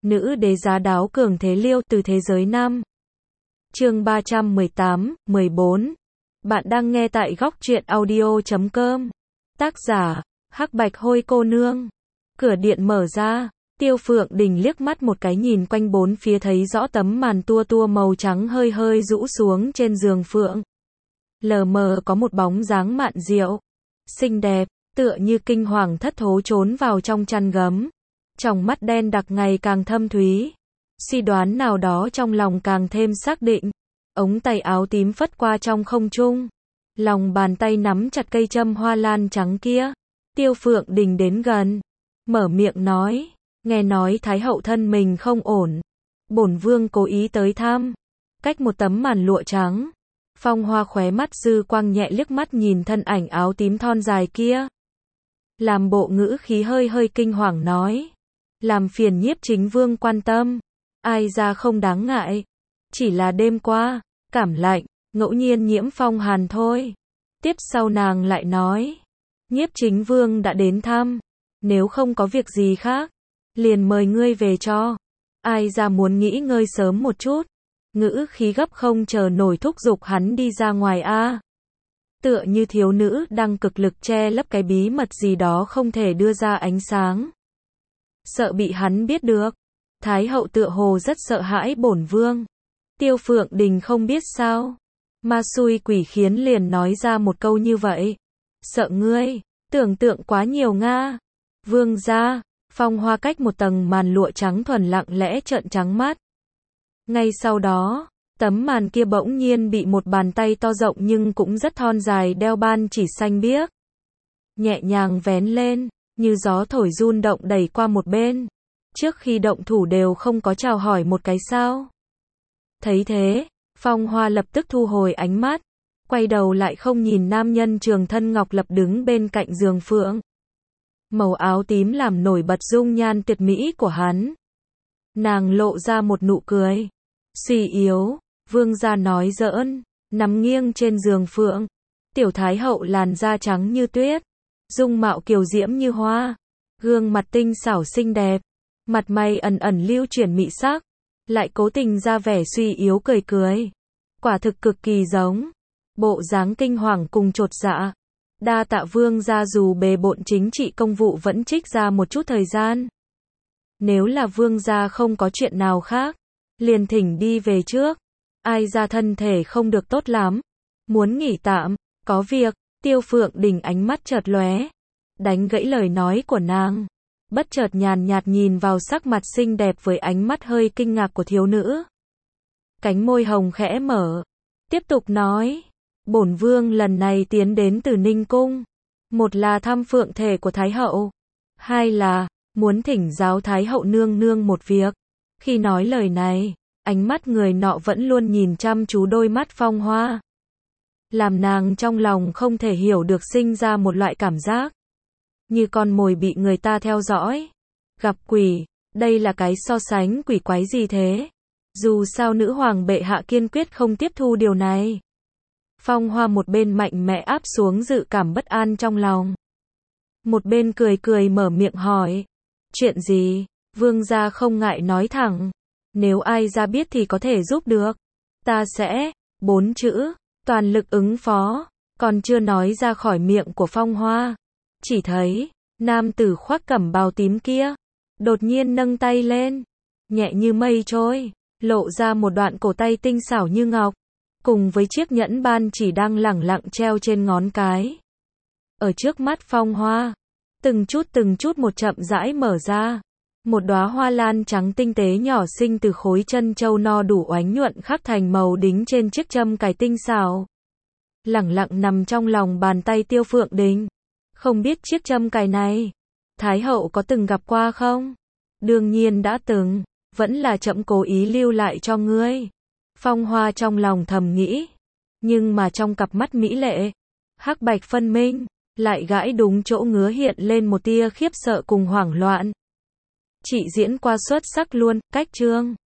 Nữ đế giá đáo cường thế liêu từ thế giới nam. Chương 318, 14. Bạn đang nghe tại góc truyện audio.com. Tác giả, Hắc Bạch Hôi cô nương. Cửa điện mở ra, Tiêu Phượng Đình liếc mắt một cái nhìn quanh bốn phía thấy rõ tấm màn tua tua màu trắng hơi hơi rũ xuống trên giường phượng. Lờ mờ có một bóng dáng mạn diệu, xinh đẹp, tựa như kinh hoàng thất thố trốn vào trong chăn gấm. Tròng mắt đen đặc ngày càng thâm thúy. Suy đoán nào đó trong lòng càng thêm xác định. Ống tay áo tím phất qua trong không trung. Lòng bàn tay nắm chặt cây châm hoa lan trắng kia. Tiêu Phượng Đình đến gần, mở miệng nói, nghe nói Thái hậu thân mình không ổn. Bổn vương cố ý tới thăm. Cách một tấm màn lụa trắng, Phong Hoa khóe mắt dư quang nhẹ liếc mắt nhìn thân ảnh áo tím thon dài kia. Làm bộ ngữ khí hơi hơi kinh hoàng nói, làm phiền nhiếp chính vương quan tâm. Ai ra không đáng ngại. Chỉ là đêm qua, cảm lạnh, ngẫu nhiên nhiễm phong hàn thôi. Tiếp sau nàng lại nói, nhiếp chính vương đã đến thăm. Nếu không có việc gì khác, liền mời ngươi về cho. Ai ra muốn nghỉ ngơi sớm một chút. Ngữ khí gấp không chờ nổi thúc giục hắn đi ra ngoài a. Tựa như thiếu nữ đang cực lực che lấp cái bí mật gì đó không thể đưa ra ánh sáng. Sợ bị hắn biết được. Thái hậu tựa hồ rất sợ hãi bổn vương. Tiêu Phượng Đình không biết sao, ma xui quỷ khiến liền nói ra một câu như vậy. Sợ ngươi, tưởng tượng quá nhiều nga. Vương gia, Phong Hoa cách một tầng màn lụa trắng thuần lặng lẽ trợn trắng mắt. Ngay sau đó, tấm màn kia bỗng nhiên bị một bàn tay to rộng nhưng cũng rất thon dài đeo ban chỉ xanh biếc. Nhẹ nhàng vén lên, như gió thổi run động đẩy qua một bên. Trước khi động thủ đều không có chào hỏi một cái sao. Thấy thế, Phong Hoa lập tức thu hồi ánh mắt, quay đầu lại không nhìn nam nhân trường thân ngọc lập đứng bên cạnh giường phượng. Màu áo tím làm nổi bật dung nhan tuyệt mỹ của hắn. Nàng lộ ra một nụ cười suy yếu, vương gia nói giỡn, nằm nghiêng trên giường phượng. Tiểu thái hậu làn da trắng như tuyết, dung mạo kiều diễm như hoa, gương mặt tinh xảo xinh đẹp, mặt mày ẩn ẩn lưu chuyển mị sắc, lại cố tình ra vẻ suy yếu cười cười. Quả thực cực kỳ giống bộ dáng kinh hoàng cùng chột dạ. Đa tạ vương gia dù bề bộn chính trị công vụ vẫn trích ra một chút thời gian. Nếu là vương gia không có chuyện nào khác, liền thỉnh đi về trước. Ai ra thân thể không được tốt lắm, muốn nghỉ tạm, có việc. Tiêu Phượng Đình ánh mắt chợt lóe, đánh gãy lời nói của nàng. Bất chợt nhàn nhạt nhìn vào sắc mặt xinh đẹp với ánh mắt hơi kinh ngạc của thiếu nữ. Cánh môi hồng khẽ mở, tiếp tục nói, bổn vương lần này tiến đến từ Ninh Cung. Một là thăm phượng thể của Thái hậu, hai là muốn thỉnh giáo Thái hậu nương nương một việc. Khi nói lời này, ánh mắt người nọ vẫn luôn nhìn chăm chú đôi mắt Phong Hoa. Làm nàng trong lòng không thể hiểu được sinh ra một loại cảm giác như con mồi bị người ta theo dõi. Gặp quỷ, đây là cái so sánh quỷ quái gì thế? Dù sao nữ hoàng bệ hạ kiên quyết không tiếp thu điều này. Phong Hoa một bên mạnh mẽ áp xuống dự cảm bất an trong lòng, một bên cười cười mở miệng hỏi, chuyện gì? Vương gia không ngại nói thẳng, nếu ai ra biết thì có thể giúp được. Ta sẽ, 4 chữ, toàn lực ứng phó, còn chưa nói ra khỏi miệng của Phong Hoa. Chỉ thấy, nam tử khoác cẩm bào tím kia, đột nhiên nâng tay lên, nhẹ như mây trôi, lộ ra một đoạn cổ tay tinh xảo như ngọc, cùng với chiếc nhẫn ban chỉ đang lẳng lặng treo trên ngón cái. Ở trước mắt Phong Hoa, từng chút một chậm rãi mở ra. Một đóa hoa lan trắng tinh tế nhỏ xinh từ khối chân châu no đủ oánh nhuận khắc thành màu đính trên chiếc châm cài tinh xảo. Lẳng lặng nằm trong lòng bàn tay Tiêu Phượng Đình. Không biết chiếc châm cài này, Thái hậu có từng gặp qua không? Đương nhiên đã từng, vẫn là trẫm cố ý lưu lại cho ngươi. Phong Hoa trong lòng thầm nghĩ, nhưng mà trong cặp mắt mỹ lệ, hắc bạch phân minh, lại gãi đúng chỗ ngứa hiện lên một tia khiếp sợ cùng hoảng loạn. Chị diễn qua xuất sắc luôn, cách chương.